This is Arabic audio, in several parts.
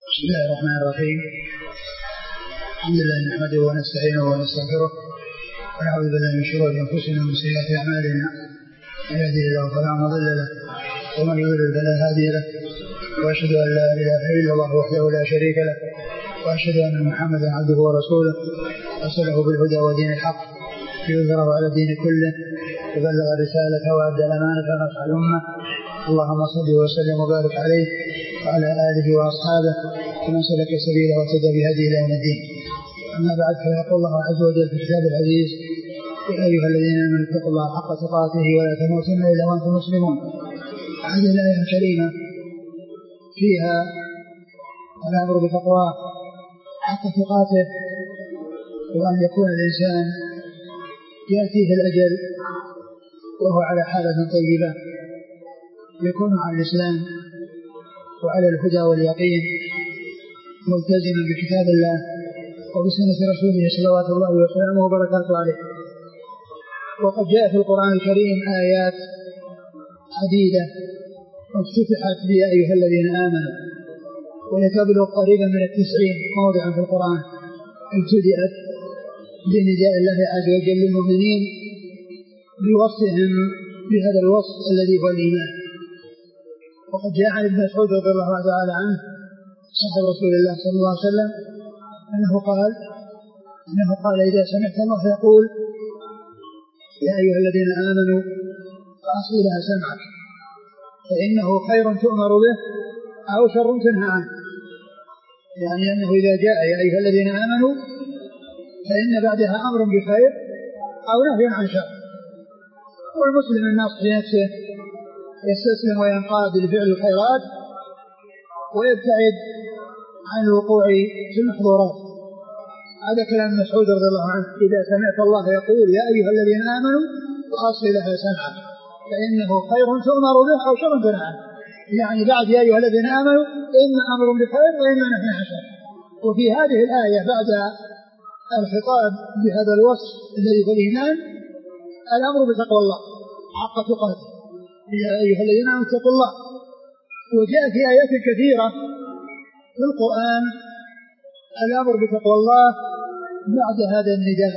بسم الله الرحمن الرحيم. الحمد لله نحمده ونستعينه ونستغفره ونعوذ بالله من شرور انفسنا ومن سيئات اعمالنا، من يهده الله فلا مضل له ومن يضلل فلا هادي له، واشهد ان لا اله الا الله وحده لا شريك له، واشهد ان محمدا عبده ورسوله ارسله بالهدى ودين الحق ليظهره على الدين كله وبلغ الرساله وادى الامانه ونصح الامه. اللهم صل وسلم وبارك عليه وعلى آله وأصحابه ومن سلك سبيله واهتدى بهديه إلى يوم الدين. أما بعد، فيقول الله عز وجل في كتابه العزيز: يا أيها الذين آمنوا اتقوا الله حق تقاته ولا تموتن إلا وأنتم مسلمون. هذه الآية الكريمة فيها الأمر بتقواه حق تقاته، وأن يكون الإنسان يأتيه الأجل وهو على حالة طيبة، يكون على الإسلام وعلى الهدى واليقين، ملتزما بكتاب الله وبسنة رسوله صلوات الله وسلامه وبركاته عليه. وقد جاء في القرآن الكريم آيات عديدة وافتتحت بها أيها الذين آمنوا، ويتبلغ قريبا من 90 موضعا في القرآن ابتدأت بنداء الله عز وجل للمؤمنين بوصفهم بهذا الوصف الذي هو الإيمان. وقد جاء عن ابن مسعود رضي الله تعالى عنه صاحب رسول الله صلى الله عليه وسلم أنه قال إذا سمعت الله يقول: يا أيها الذين آمنوا فأصغ لها سمعك فإنه خير تؤمر به أو شر تنهى عنه. يعني أنه إذا جاء يا أيها الذين آمنوا فإن بعدها أمر بخير أو نهي عن شر. والمسلم الناصح لنفسه يستسلم وينقاد لفعل الخيرات ويبتعد عن الوقوع في المحظورات. هذا كلام مسعود رضي الله عنه: إذا سمعت الله يقول يا أيها الذين آمنوا فأصغ لها سمعك فإنه خير تؤمر به أو شر تنهى عنه. يعني بعد يا أيها الذين آمنوا إما أمر بخير وإما نهي عن شر. وفي هذه الآية بعد الخطاب بهذا الوصف الذي هو الإيمان الأمر بتقوى الله حق تقاته، يا أيها الذين آمنوا اتقوا الله. وجاء في آيات كثيرة في القرآن الأمر بتقوى الله بعد هذا النداء،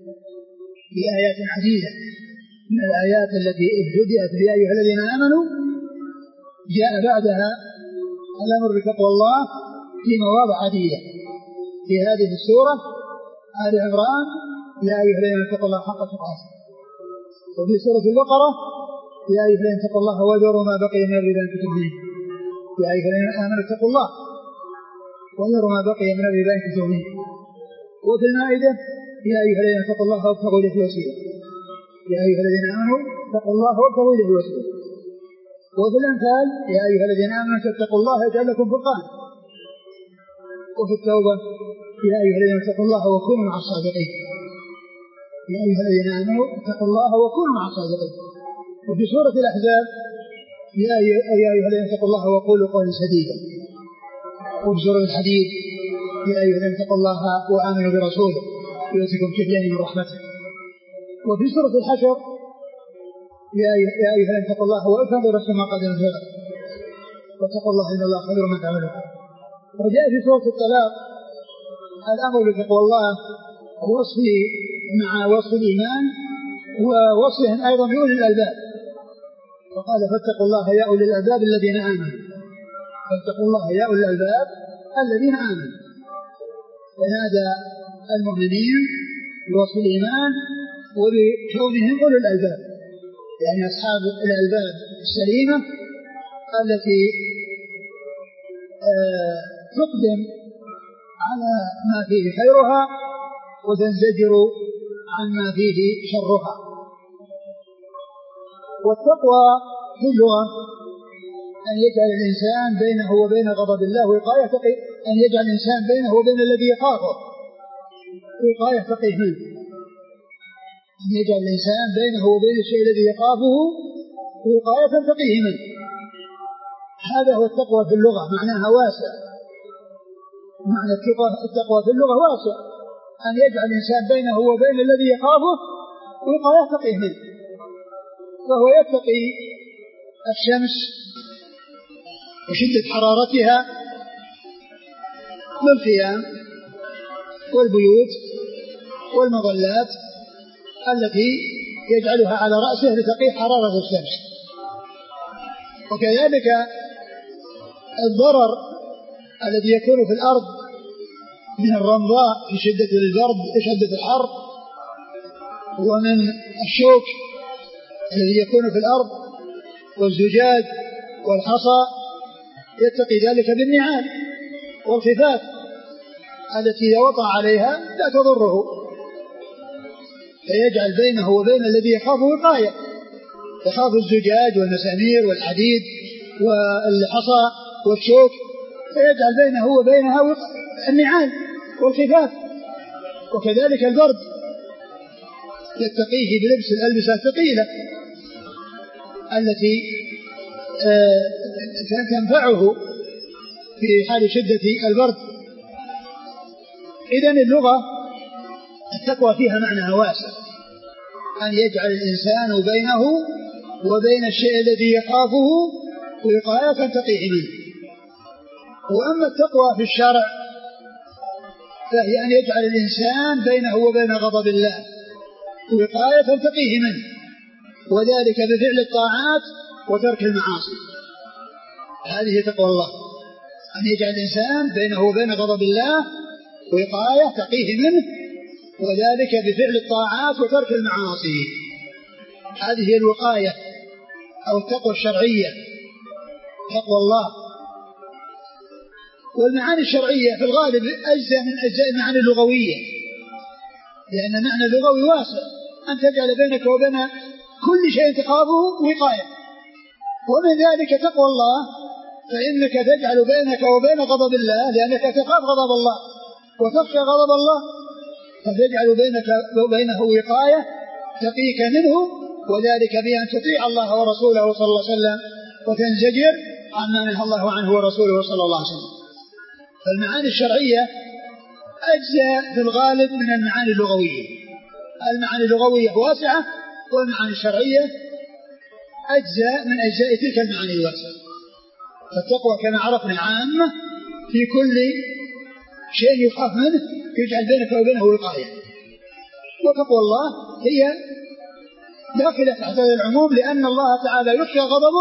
في آيات عديدة من الآيات التي ابتدأت بيا أيها الذين آمنوا جاء بعدها الأمر بتقوى الله في مواضع عديدة. في هذه السورة آل عمران: يا أيها الذين اتقوا الله حق تقاته. وفي سورة البقرة: يا أيها الذين اتقوا الله وذروا ما بقي من الربا إن كنتم مؤمنين. يا أيها الذين آمنوا اتقوا الله وذروا ما بقي من الربا إن كنتم مؤمنين. وفي المائدة: يا أيها الذين اتقوا الله وابتغوا إليه الوسيلة. يا أيها الذين آمنوا اتقوا الله وابتغوا إليه الوسيلة. وفي الأنفال: يا أيها الذين آمنوا اتقوا الله يجعل لكم فرقانا. وفي التوبة: يا أيها الذين اتقوا الله وكونوا مع الصادقين. يا أيها الذين آمنوا اتقوا الله وكونوا مع الصادقين. وفي سورة الأحزاب: يا أيها الذين اتقوا الله وقولوا قولا سديدا. وفي سورة الحديد: يا أيها الذين اتقوا الله وآمنوا برسوله يؤتكم كفلين من رحمته. وفي سورة الحشر: يا أيها الذين اتقوا الله وأتقوا نفس ما قدمت لكم واتقوا الله إن الله خبير ما تعملون. وجاء في سورة الطلاق الأمر بتقوى الله ووصفه مع وصف الإيمان ووصفهم أيضا بأولي الألباب، فقال: فاتقوا الله يا أولي الألباب الذين آمنوا. فاتقوا الله يا أولي الألباب الذين آمنوا. فنادى المؤمنين بوصف الإيمان وبكونهم أولي الألباب، يعني أصحاب الألباب السليمة التي تقدم على ما فيه خيرها وتنزجر عما فيه شرها. والتقوى في اللغة أن يجعل الإنسان بينه وبين غضب الله وقاية، أن يجعل الإنسان بينه وبين الذي يخافه وقاية تقيه منه، أن يجعل الإنسان بينه وبين الشيء الذي يخافه وقاية تقيه منه. هذا هو التقوى في اللغة، معناها واسع. معنى التقوى في اللغة واسع، أن يجعل الإنسان بينه وبين الذي يخافه وقاية تقيه منه. وهو يتقي الشمس وشدة حرارتها بالخيام والبيوت والمظلات التي يجعلها على رأسه لتقي حرارة الشمس. وكذلك الضرر الذي يكون في الأرض من الرمضاء في شدة البرد وشدة الحر، ومن الشوك الذي يكون في الأرض والزجاج والحصى، يتقي ذلك بالنعال والخفاف التي إذا وطأ عليها لا تضره، فيجعل بينه وبين الذي يخافه وقاية، يخاف الزجاج والمسامير والحديد والحصى والشوك، فيجعل بينه وبينها النعال والخفاف. وكذلك البرد يتقيه بلبس الألبسة الثقيلة التي تنفعه في حال شدة البرد. إذن اللغة التقوى فيها معنى واسع، أن يجعل الإنسان بينه وبين الشيء الذي يخافه وقاية تقيه منه. وأما التقوى في الشرع فهي أن يجعل الإنسان بينه وبين غضب الله وقاية تقيه منه، وذلك بفعل الطاعات وترك المعاصي. هذه تقوى الله، أن يجعل الإنسان بينه وبين غضب الله وقاية تقيه منه، وذلك بفعل الطاعات وترك المعاصي. هذه هي الوقاية أو التقوى الشرعية، تقوى الله. والمعاني الشرعية في الغالب أجزاء من أجزاء المعاني اللغوية، لأن المعنى اللغوي واسع، أن تجعل بينك وبين كل شيء تخافه وقاية. ومن ذلك تقوى الله، فإنك تجعل بينك وبين غضب الله، لأنك تخاف غضب الله وتخشى غضب الله، فتجعل بينك وبينه وقاية تقيك منه، وذلك بأن تطيع الله ورسوله صلى الله عليه وسلم وتنزجر عما نهى الله عنه ورسوله صلى الله عليه وسلم. فالمعاني الشرعية أجزاء في الغالب من المعاني اللغوية. المعاني اللغوية واسعة، والمعاني الشرعية أجزاء من أجزاء تلك المعاني الواسعة. فالتقوى كما عرفنا عامة في كل شيء يخاف منه يجعل بينك وبينه وقاية. وتقوى الله هي داخلة تحت هذا العموم، لأن الله تعالى يخشى غضبه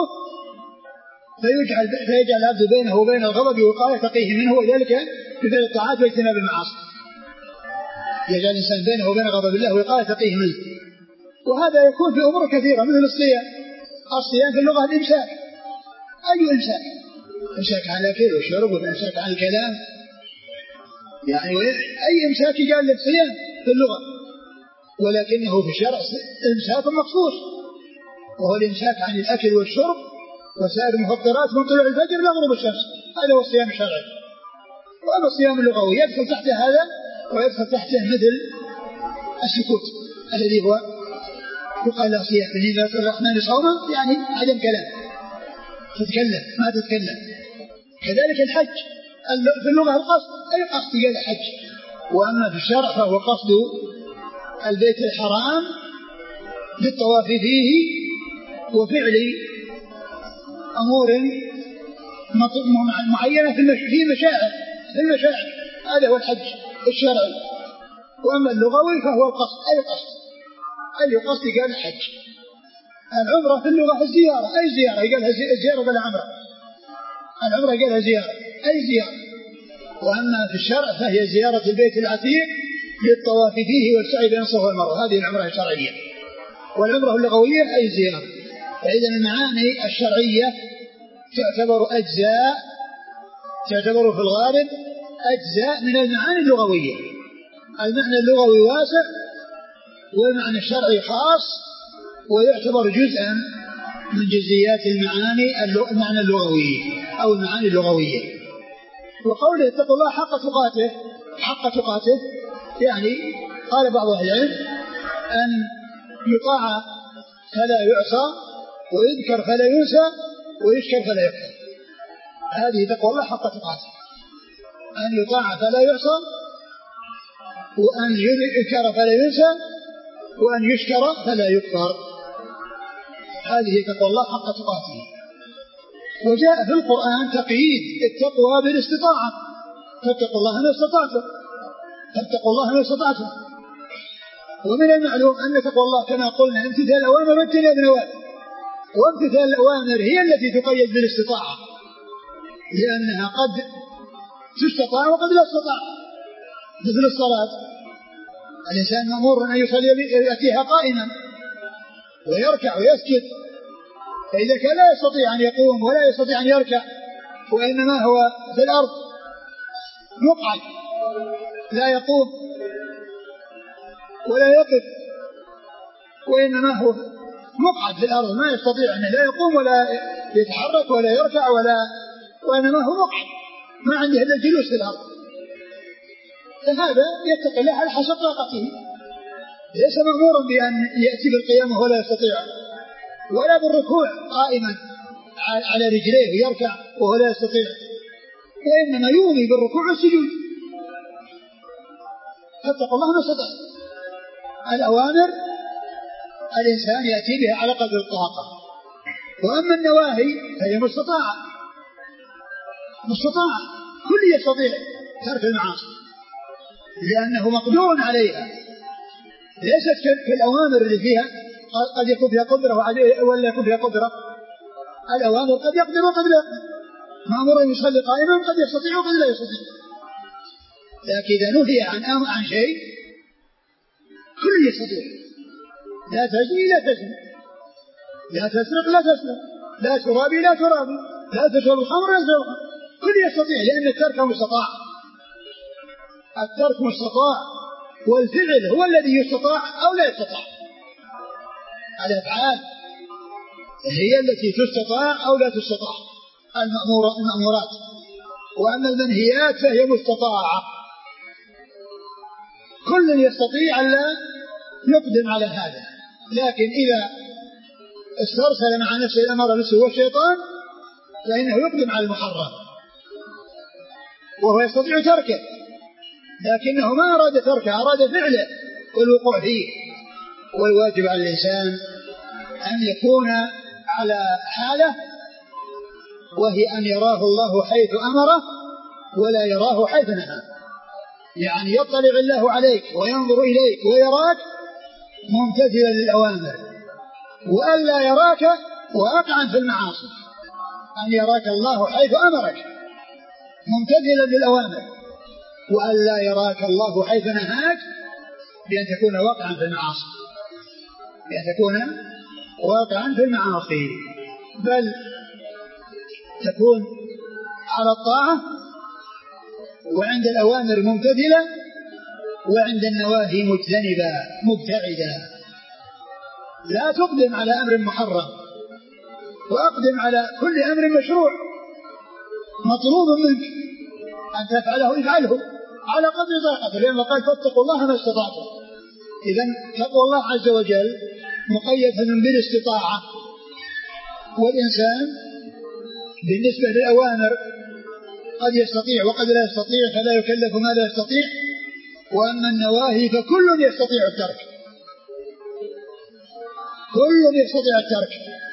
فيجعل العبد بينه وبين الغضب وقاية تقيه منه، وذلك بفعل الطاعات واجتناب المعاصي. يجعل الإنسان بينه وبين غضب الله وقاية تقيه منه. وهذا يكون في أمور كثيرة مثل الصيام. الصيام في اللغة الإمساك. أي إمساك؟ إمساك عن الأكل والشرب، وإمساك عن الكلام، يعني أي إمساك يجعل للصيام في اللغة، ولكنه في الشرع إمساك مخصوص، وهو الإمساك عن الأكل والشرب وسائر المفطرات من طلوع الفجر إلى غروب الشمس. هذا هو الصيام الشرعي. وأما الصيام اللغوي يدخل تحت هذا، ويدخل تحته مثل السكوت الذي هو يقال له صيام، إذا الرحمن صوما يعني عدم كلام، تتكلم ما تتكلم. كذلك الحج في اللغة القصد، أي قصد قال الحج. وأما في الشرع فهو قصد البيت الحرام بالطواف فيه وفعل أمور معينة في المشاعر، هذا هو الحج الشرعي. وأما اللغوي فهو القصد، أي قصد قال الحج. العمرة في اللغة الزيارة، أي زيارة قالها الزيارة بلا عمرة. العمرة قالها زيارة، أي زيارة. وأما في الشرع فهي زيارة البيت العتيق للطواف فيه والسعي بين الصفا والمروة، هذه العمرة الشرعية. والعمرة اللغوية أي زيارة. فإذا المعاني الشرعية تعتبر في الغالب أجزاء من المعاني اللغوية. المعنى اللغوي واسع، والمعنى الشرعي خاص، ويعتبر جزءا من جزئيات المعنى اللغوي أو المعاني اللغوية. وقوله اتقوا الله حق تقاته يعني قال بعض أهل العلم أن يطاع فلا يعصى، ويذكر فلا ينسى، ويشكر فلا يكفر. هذه تقوى الله حق تقاته، أن يطاع فلا يعصى، وأن يذكر فلا ينسى، وأن يشكر فلا يكفر. هذه تقوى الله حق تقاته. وجاء في القرآن تقييد التقوى بالاستطاعة، فاتقوا الله ما استطعتم، فاتقوا الله ما استطعتم. ومن المعلوم أن تقوى الله كما قلنا امتثال الأوامر واجتناب النواهي، وامتثال الأوامر هي التي تقيد بالاستطاعة، لأنها قد تستطاع وقد لا تستطاع. مثل الصلاة، الإنسان مأمور أن يصلي يأتيها قائما ويركع ويسجد، فإذا كان لا يستطيع أن يقوم ولا يستطيع أن يركع وإنما هو في الأرض مقعد لا يقوم ولا يقف، وإنما هو مقعد في الأرض ما يستطيع أن لا يقوم ولا يتحرك ولا يركع وإنما هو مقعد ما عنده إلا الجلوس في الأرض، فهذا يتقي الله على حسب طاقته، ليس مأمورا بأن يأتي بالقيام ولا يستطيع، ولا بالركوع قائما على رجليه ويركع وهو لا يستطيع، وإنما يومي بالركوع والسجود. فاتقوا الله ما استطعتم. الأوامر الإنسان يأتي بها على قدر الطاقة، وأما النواهي فهي مستطاعة، كل يستطيع ترك المعاصي لأنه مقدور عليها، ليست كالأوامر اللي فيها قد يكون فيها قدرة ولا يكون فيها قدرة. الأوامر قد يقدر وقد لا يقدر، مأمور أن يصلي قائما قد يستطيع وقد لا يستطيع، لكن إذا نهي عن شيء كل يستطيع، لا تزني لا تزني، لا تسرق لا تسرق، لا ترابي لا ترابي، لا تشرب الخمر لا تشرب الخمر، كل يستطيع لأن الترك مستطاع. الترك مستطاع، والفعل هو الذي يستطاع أو لا يستطاع. الأفعال هي التي تستطاع أو لا تستطاع، المأمورات، وأما المنهيات فهي مستطاعة. كل يستطيع أن لا يقدم على هذا، لكن إذا استرسل مع نفسه الأمر بالسوء والشيطان فإنه يقدم على المحرم، وهو يستطيع تركه لكنه ما أراد تركه، أراد فعله والوقوع فيه. والواجب على الإنسان أن يكون على حاله، وهي أن يراه الله حيث أمره ولا يراه حيث نهاه، يعني يطلع الله عليك وينظر إليك ويراك ممتثلا للأوامر، وألا يراك واقعا في المعاصي، أن يراك الله حيث أمرك ممتثلا للأوامر، وألا يراك الله حيث نهاك بأن تكون واقعا في المعاصي، بأن تكون واقعا في المعاصي، بل تكون على الطاعة وعند الأوامر ممتثلة وعند النواهي مجتنبة مبتعدة. لا تقدم على أمر محرم، وأقدم على كل أمر مشروع مطلوب منك أن تفعله افعله على قدر طاقتك، لأنه قال فاتقوا الله ما استطعتم. إذن تقوى الله عز وجل مقيدة بالاستطاعة، والإنسان بالنسبة للأوامر قد يستطيع وقد لا يستطيع فلا يكلف ما لا يستطيع، وأما النواهي فكل يستطيع الترك، كل يستطيع الترك،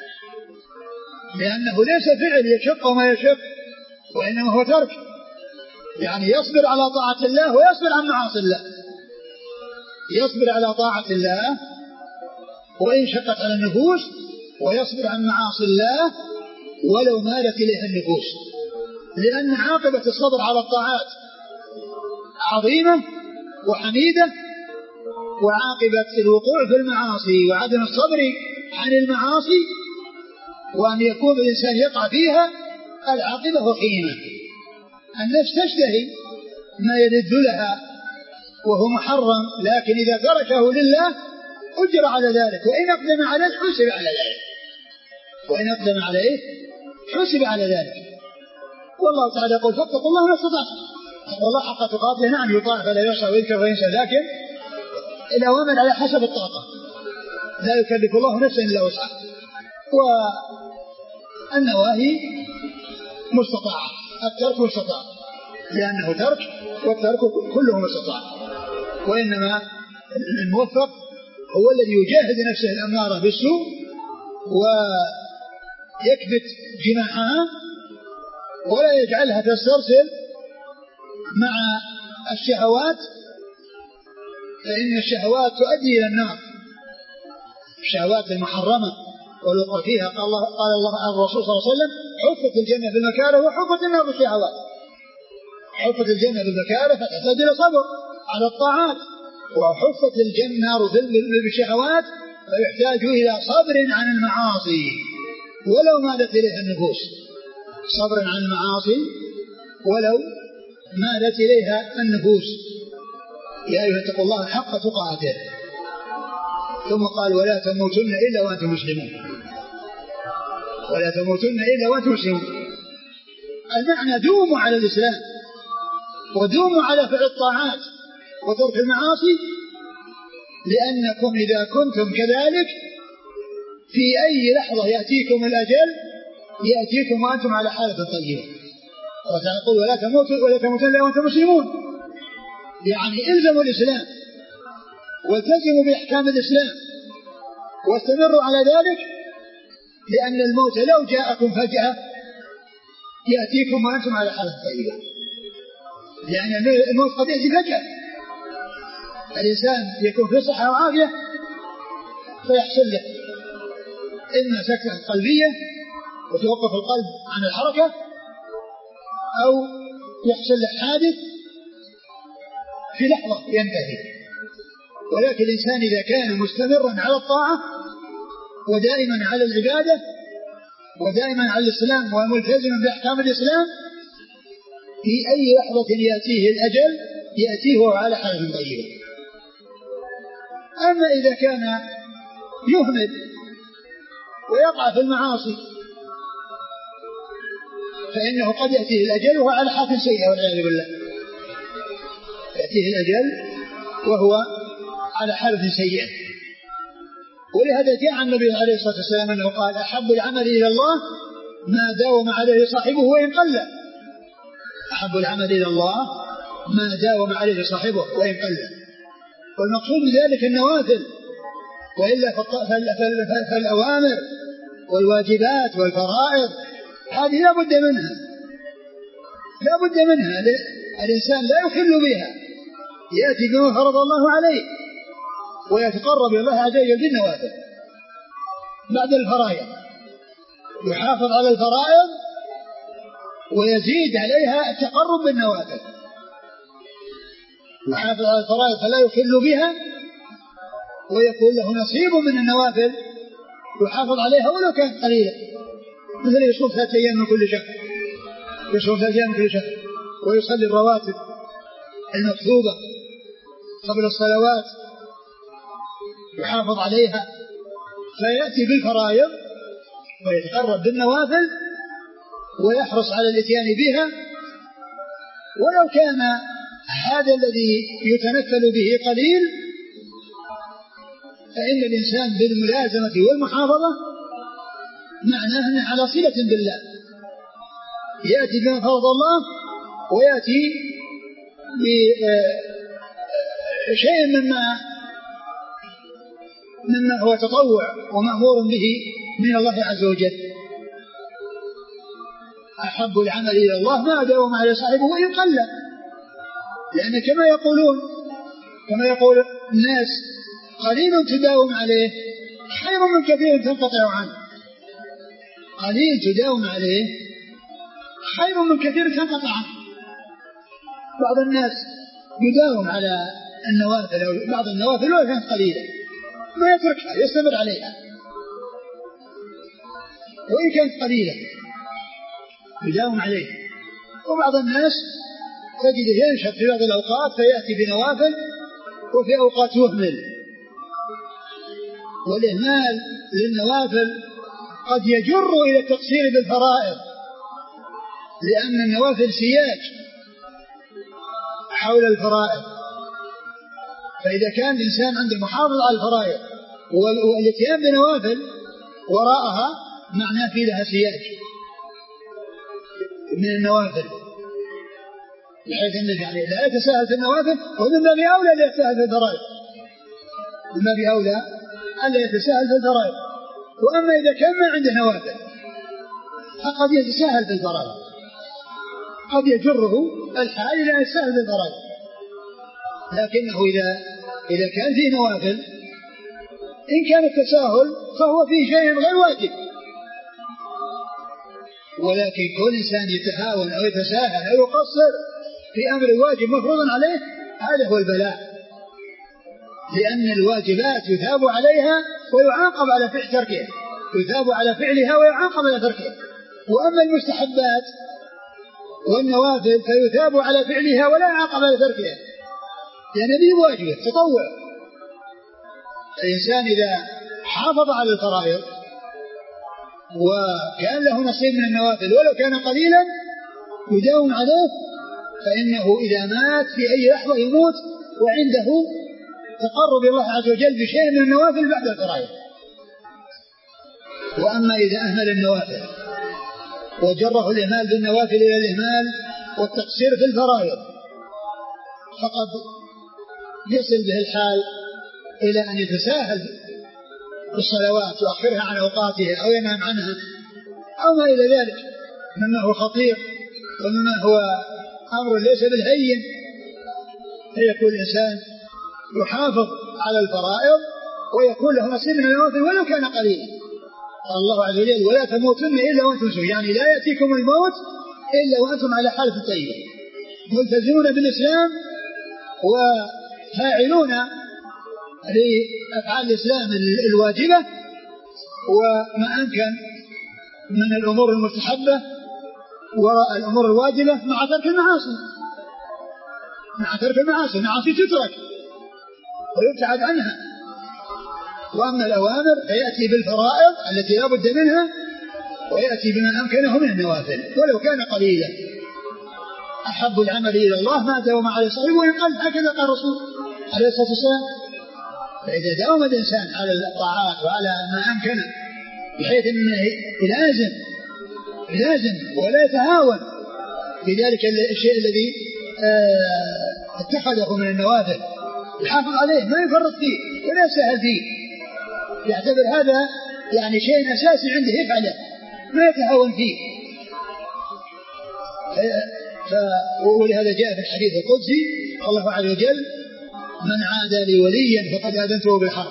لأنه ليس فعل يشق وما يشق، وإنما هو ترك، يعني يصبر على طاعة الله ويصبر عن معاصي الله، يصبر على طاعة الله وإن شقت على النفوس، ويصبر عن معاصي الله ولو مالت إليها النفوس، لأن عاقبة الصبر على الطاعات عظيمة وحميدة، وعاقبة الوقوع في المعاصي وعدم الصبر عن المعاصي وأن يكون الإنسان يقع فيها العاقبة وخيمة. النفس تشتهي ما يلذ لها وهو محرم، لكن إذا تركه لله أجر على ذلك، وإن أقدم عليه حسب على ذلك، وإن أقدم عليه حسب على ذلك. والله تعالى يقول فاتقوا الله ما استطعتم. والله حق تقاته، نعم يطاع فلا يعصى ويذكر وينسى، لكن الأوامر على حسب الطاقة، لا يكلف الله نفسا إلا وسعها، والنواهي مستطاعة، الترك مستطاع لأنه ترك، والترك كله مستطاع، وإنما الموفق هو الذي يجاهد نفسه الأمارة بالسوء ويكبت جماحها ولا يجعلها تسترسل مع الشهوات فإن الشهوات تؤدي إلى النار، الشهوات المحرمة والوقوع فيها. قال الله عن الرسول صلى الله عليه وسلم: حفت الجنة بالمكاره وحفت النار بالشهوات. حفت الجنة بالمكاره فتحتاج إلى صبر على الطاعات، وحفت النار بالشهوات فيحتاج إلى صبر عن المعاصي ولو مالت إليها النفوس، صبر عن المعاصي ولو مالت إليها النفوس. يا أيها اتقوا الله حق تقاته. ثم قال: ولا تموتن إلا وأنتم مسلمون. ولا تموتن إلا وأنتم مسلمون. المعنى دوموا على الإسلام ودوموا على فعل الطاعات وترك المعاصي، لأنكم إذا كنتم كذلك في أي لحظة يأتيكم الأجل يأتيكم وأنتم على حالة طيبة. وتقول: ولا تموتن إلا وأنتم مسلمون، يعني إلزموا الإسلام والتزموا بأحكام الإسلام واستمروا على ذلك، لأن الموت لو جاءكم فجأة يأتيكم وأنتم على حالة طيبة، لأن الموت قد يأتي فجأة. الإنسان يكون في صحة وعافية فيحصل له إما سكتة قلبية وتوقف القلب عن الحركة، أو يحصل له حادث في لحظة ينتهي. ولكن الإنسان إذا كان مستمرا على الطاعة ودائما على العبادة ودائما على الإسلام وملتزما بأحكام الإسلام، في أي لحظة يأتيه الأجل يأتيه على حالة طيبة. أما إذا كان يهمل ويقع في المعاصي فإنه قد يأتيه الأجل وهو على حالة سيئة والعياذ بالله. يأتيه الأجل وهو على حالة سيئة. ولهذا جاء النبي عليه الصلاة والسلام أنه قال: أحب العمل إلى الله ما داوم عليه صاحبه وإن قل. أحب العمل إلى الله ما داوم عليه صاحبه وإن قل. والمقصود بذلك النوافل، وإلا فالأوامر والواجبات والفرائض هذه لا بد منها، لا بد منها. الإنسان لا يخل بها، يأتي بما فرض الله عليه ويتقرب إلى الله عز وجل بالنوافل بعد الفرائض، يحافظ على الفرائض ويزيد عليها التقرب بالنوافل. يحافظ على الفرائض فلا يخل بها ويكون له نصيب من النوافل يحافظ عليها ولو كانت قليلة، مثل يصوم 3 أيام من كل شهر، يصوم 3 أيام من كل شهر، ويصلي الرواتب المكتوبة قبل الصلوات يحافظ عليها، فيأتي بالفرائض ويتقرب بالنوافل ويحرص على الاتيان بها، ولو كان هذا الذي يتنفل به قليل فإن الإنسان بالملازمة والمحافظة معناه أنه على صلة بالله، يأتي بما فرض الله ويأتي بشيء مما هو تطوع ومأمور به من الله عز وجل. أحب العمل إلى الله ما داوم عليه صاحبه وإن قل، لأن كما يقول الناس: قليل تداوم عليه خير من كثير تنقطع عنه. قليل تداوم عليه خير من كثير تنقطع عنه. بعض الناس يداوم على النوافل أو بعض النوافل ولو كانت قليلة ما يتركها، يستمر عليها وإن كانت قليلة يداوم عليه. وبعض الناس تجده ينشط في بعض الأوقات فيأتي بنوافل وفي أوقات يهمل. والإهمال للنوافل قد يجر إلى التقصير بالفرائض، لأن النوافل سياج حول الفرائض، فإذا كان الإنسان عنده محافظ على الفرائض والاتيان بنوافل وراءها معناه في لها سياج من النوافل، بحيث أنه يعني لا يتساهل في النوافل، ومن باب أولى لا يتساهل في الفرائض، من باب أولى ألا يتساهل في الفرائض. وأما إذا كان ما عنده نوافل فقد يتساهل في الفرائض، قد يجره الحال إلى السهل بالفرائض، لكنه إذا كان فيه نوافل إن كان التساهل فهو فيه شيء غير واجب، ولكن كل إنسان يتهاون أو يتساهل أو يقصر في أمر واجب مفروض عليه هذا هو البلاء، لأن الواجبات يثاب عليها ويعاقب على فعل تركها، يثاب على فعلها ويعاقب على تركها. وأما المستحبات والنوافل فيثاب على فعلها ولا يعاقب على تركها، لأن هذه واجبة تطوع. الإنسان إذا حافظ على الفرائض وكان له نصيب من النوافل ولو كان قليلا يداوم عليه، فإنه إذا مات في أي لحظة يموت وعنده تقرب الله عز وجل بشيء من النوافل بعد الفرائض. وأما إذا أهمل النوافل وجره الإهمال بالنوافل إلى الإهمال والتقصير في الفرائض فقد يصل به الحال إلى أن يتساهل بالصلوات ويؤخرها عن أوقاتها أو ينام عنها أو ما إلى ذلك مما هو خطير ومما هو أمر ليس بالهين. فيكون الإنسان يحافظ على الفرائض ويكون له نصيب من النوافل ولو كان قليلا. قال الله عز وجل ولا تموتن إلا وأنتم مسلمون، يعني لا يأتيكم الموت إلا وأنتم على حالة طيبة ملتزمون بالإسلام وفاعلون لأفعال الإسلام الواجبة وما أمكن من الأمور المستحبة والأمور الواجبة مع ترك المعاصي. المعاصي تترك ويبتعد عنها. وأما الأوامر فيأتي بالفرائض التي لا بد منها ويأتي بما أمكنه من النوافل ولو كان قليلا. أحب العمل إلى الله ما داوم عليه صاحبه وإن قل، هكذا قال الرسول عليه الصلاة والسلام. فإذا داوم الإنسان على الطاعات وعلى ما أمكنه بحيث أنه يلازم ولا يتهاون في ذلك الشيء الذي اتخذه من النوافل يحافظ عليه ما يفرط فيه ولا يسهل فيه، يعتبر هذا يعني شيء أساسي عنده يفعله ما يتهاون فيه. ولهذا جاء في الحديث القدسي الله عز وجل من عادى لي وليا فقد آذنته بالحرب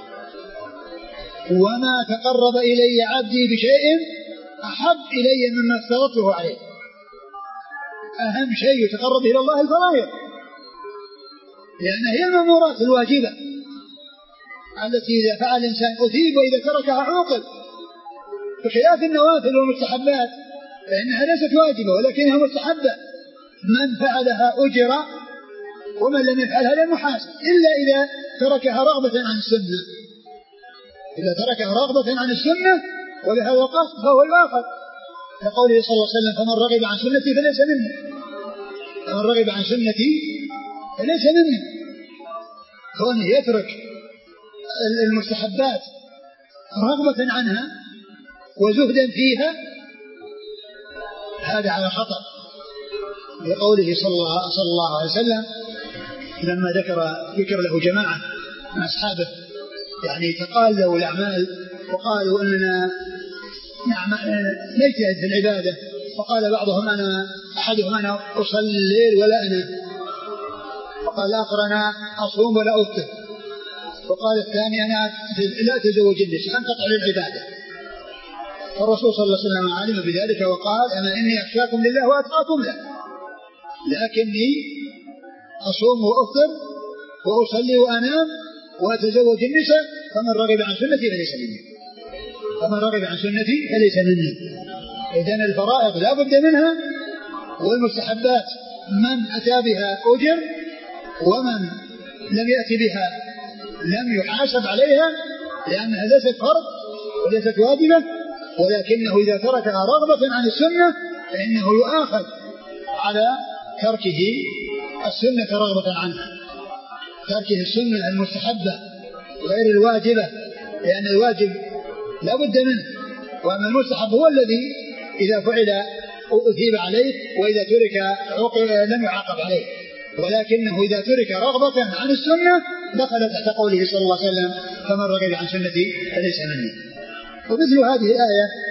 وما تقرب إلي عبدي بشيء أحب إلي مما افترضته عليه. أهم شيء يتقرب إلى الله الفرائض، لأن هي المأمورات الواجبة التي إذا فعل الإنسان أثيب وإذا تركها عوقب، بخلاف النوافل والمستحبات فإنها ليست واجبة ولكنها مستحبة، من فعلها أجر ومن لم يفعلها لم يحاسب إلا إذا تركها رغبة عن السنة. إذا تركها رغبة عن السنة ولهذا القصد فهو يؤاخذ، كقوله صلى الله عليه وسلم فمن رغب عن سنتي فليس مني. فمن رغب عن سنتي فليس مني. كونه يترك المستحبات رغبة عنها وزهدا فيها هذا على خطر، لقوله صلى الله عليه وسلم لما ذكر له جماعة من أصحابه يعني تقالوا الأعمال وقالوا أننا نجتهد في العبادة، فقال بعضهم أحدهم أنا أصلي الليل ولا أنا، وقال الآخر أنا أصوم ولا أفطر، وقال الثاني أنا لا أتزوج النساء أنقطع للعبادة. فالرسول صلى الله عليه وسلم علم بذلك وقال أما إني أخشاكم لله وأتقاكم له، لكني أصوم وأفطر وأصلي وأنام وأتزوج النساء، فمن رغب عن سنتي فليس مني. فمن رغب عن سنتي فليس مني. إذن الفرائض لا بد منها، والمستحبات من أتى بها أجر ومن لم يأتي بها لم يحاسب عليها لأنها ليست فرض وليست واجبة، ولكنه إذا تركها رغبة عن السنة فإنه يؤاخذ على تركه السنة رغبة عنها، تركه السنة المستحبة غير الواجبة، لأن الواجب لا بد منه، وأما المستحب هو الذي إذا فعل أثيب عليه وإذا ترك لم يعاقب عليه، ولكنه إذا ترك رغبة عن السنة دخل تحت قوله صلى الله عليه وسلم فمن رغب عن سنتي فليس مني. ومثل هذه الآية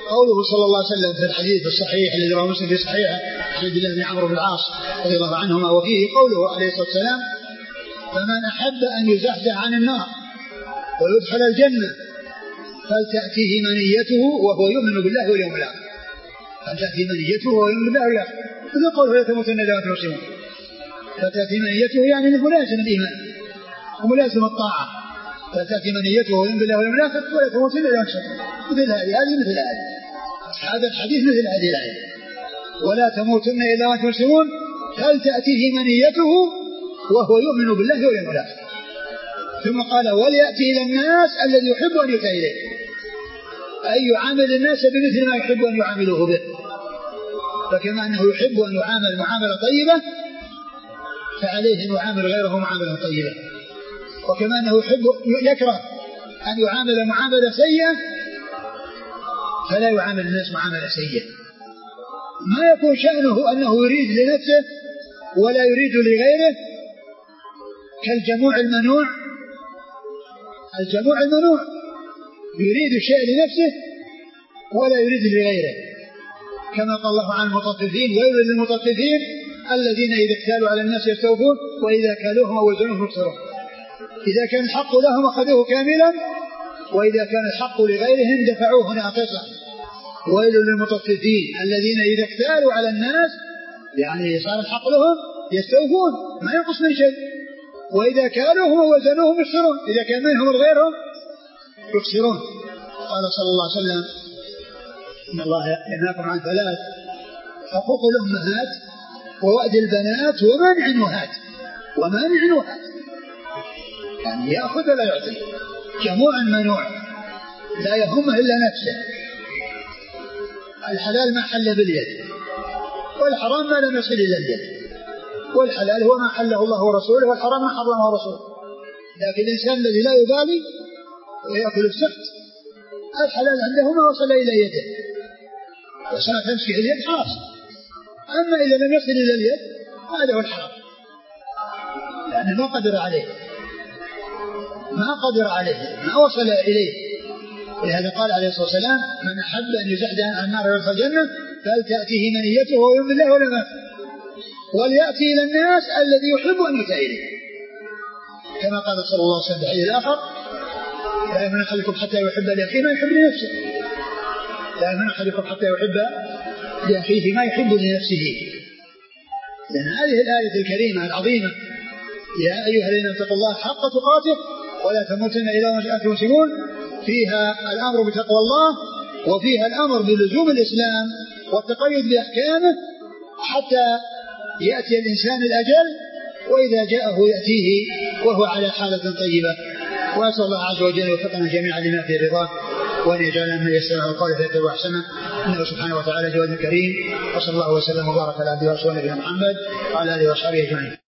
قوله صلى الله عليه وسلم في الحديث الصحيح الذي رواه مسلم في صحيحه عن عبد الله بن عمرو بن العاص رضي الله عنهما، وفيه قوله عليه الصلاة والسلام: فمن أحب أن يزحزح عن النار ويدخل الجنة فلتأتيه منيته وهو يؤمن بالله واليوم الآخر. فلتأتي منيته وهو يؤمن بالله واليوم الآخر. إذا قال فلا تموتن إلا وأنتم مسلمون. فتأتي منيته يعني ملازم الإيمان وملازم الطاعة. فتأتي منيته وهو يؤمن بالله واليوم الآخر ولا تموتن إلا وأنتم مسلمون. مثل هذه هذا الحديث مثل هذه الآية: ولا تموتن إلا وأنتم مسلمون فلتأتيه منيته وهو يؤمن بالله واليوم الآخر. ثم قال: وليأتي إلى الناس الذي يحب أن يؤتى إليه، أي يعامل الناس بمثل ما يحب أن يعاملوه به. فكما أنه يحب أن يعامل معاملة طيبة فعليه أن يعامل غيره معاملة طيبة، وكما أنه يكره أن يعامل معاملة سيئة فلا يعامل الناس معاملة سيئة. ما يكون شأنه أنه يريد لنفسه ولا يريد لغيره، كالجموع المنوع. الجموع المنوع يريد الشيء لنفسه ولا يريد لغيره، كما قال الله عن المطففين: ويل للمطففين الذين إذا اكتالوا على الناس يستوفون وإذا كالوهم أو وزنوهم يخسرون. إذا كان الحق لهم أخذوه كاملا، وإذا كان الحق لغيرهم دفعوه ناقصا. ويل للمطففين الذين إذا اكتالوا على الناس، يعني صار الحق لهم يستوفون ما ينقص من شيء، وإذا كالوهم ووزنوهم يخسرون، إذا كان منهم غيرهم يخسرون. قال صلى الله عليه وسلم: إن الله ينهاكم عن ثلاث: حقوق الأمهات ووأد البنات ومنع النهات. يعني يأخذ ولا يعطي، جموع منوع لا يهمه إلا نفسه. الحلال ما حل باليد، والحرام ما لم يصل إلى اليد. والحلال هو ما حله الله ورسوله، والحرام ما حرمه رسوله. لكن الإنسان الذي لا يبالي ويأكل السحت، الحلال عنده ما وصل إلى يده وسنة تمسك اليد خلاص. أما إذا لم يصل إلى اليد هذا هو الحرام، لأنه ما قدر عليه، ما وصل إليه. ولهذا قال عليه الصلاة والسلام: من أحب أن يزحزح عن النار ويدخل الجنة فلتأتيه منيته وهو يؤمن بالله واليوم الآخر وليأتي إلى الناس الذي يحب أن يؤتى إليه، كما قال صلى الله عليه وسلم في الحديث الآخر: لا يؤمن أحدكم حتى يحب لأخيه ما يحب لنفسه. لا يؤمن أحدكم حتى يحب لأخيه ما يحب لنفسه. لأن هذه الآية الكريمة العظيمة: يا أيها الذين اتقوا الله حق تقاته ولا تموتن إلا وأنتم مسلمون، فيها الأمر بتقوى الله، وفيها الأمر بلزوم الإسلام والتقيد بأحكامه حتى يأتي الإنسان الأجل، وإذا جاءه يأتيه وهو على حالة طيبة. وأسأل الله عز وجل يوفقنا جميعا لما فيه رضاه، وأن يجعلنا من يستمع القول فيتبع أحسنه، إنه سبحانه وتعالى جواد كريم. وصلى الله وسلم وبارك على عبده ورسوله نبينا محمد وعلى آله وصحبه أجمعين.